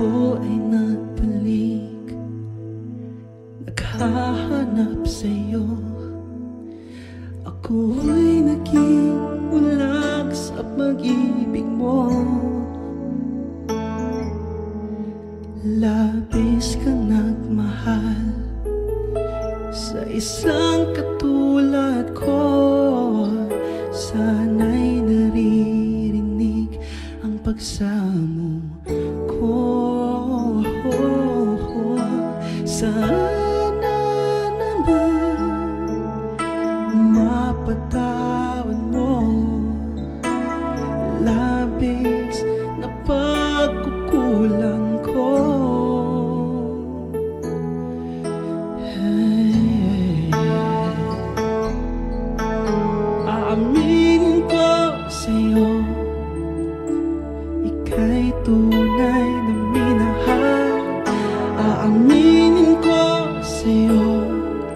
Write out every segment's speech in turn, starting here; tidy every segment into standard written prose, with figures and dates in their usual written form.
ako ay nagbalik, naghahanap sa'yo. Ako'y naging ulag sa pag-ibig mo. Labis kang nagmahal sa isang katulad ko. Sana'y naririnig ang pagsamo ko. Sana naman mapatawad mo labis na pagkukulang ko. Aaminin ko sa'yo, ika'y tunay na minahal. Aaminin ko sa'yo,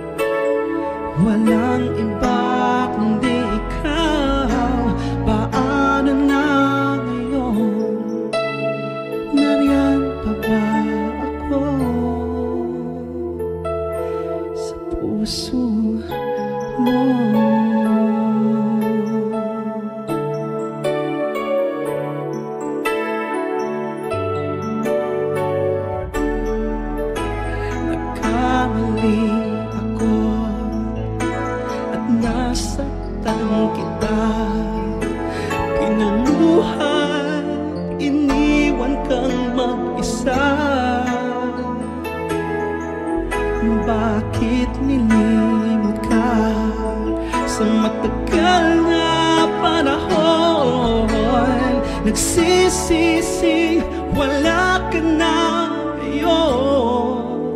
walang iba kundi ikaw. Paano na ngayon? Nariyan pa ba ako sa puso mo? Nagkamali ako at nasaktan kita. Pinaluhan, iniwan kang mag-isa. Bakit nilimot ka sa matagal na panahon? Nagsisisi, wala ka na ngayon.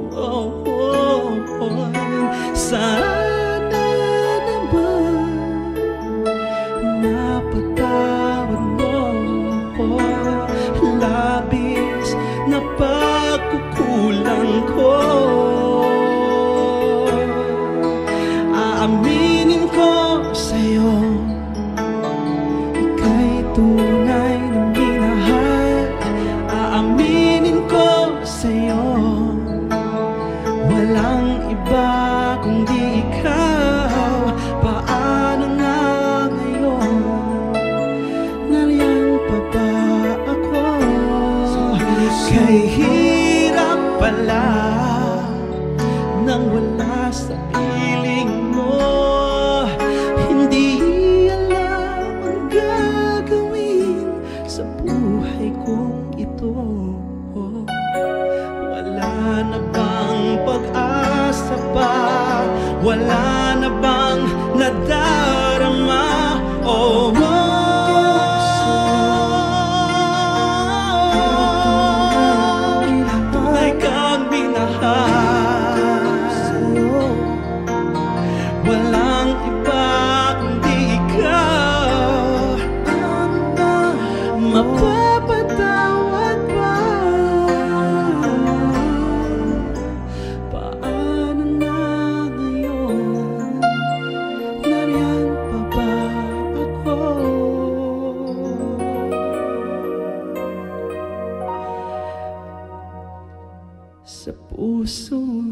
Sana naman napatawad mo labis na pagkukulang ko. Aaminin ko sa'yo, ika'y tunay na minahal. Aaminin ko sa'yo, walang iba kundi ikaw. Paano na ngayon? Nariyan pa ba ako? Kay hirap pala nang wala sa piling mo. Hindi alam ang gagawin sa buhay kong ito. Wala na bang pag-asa pa? Wala na bang nadarama? Oh, tunay kang minahal. Walang iba kundi ikaw. Mapapatawad ba? Paano na ngayon? Nariyan pa ba ako sa puso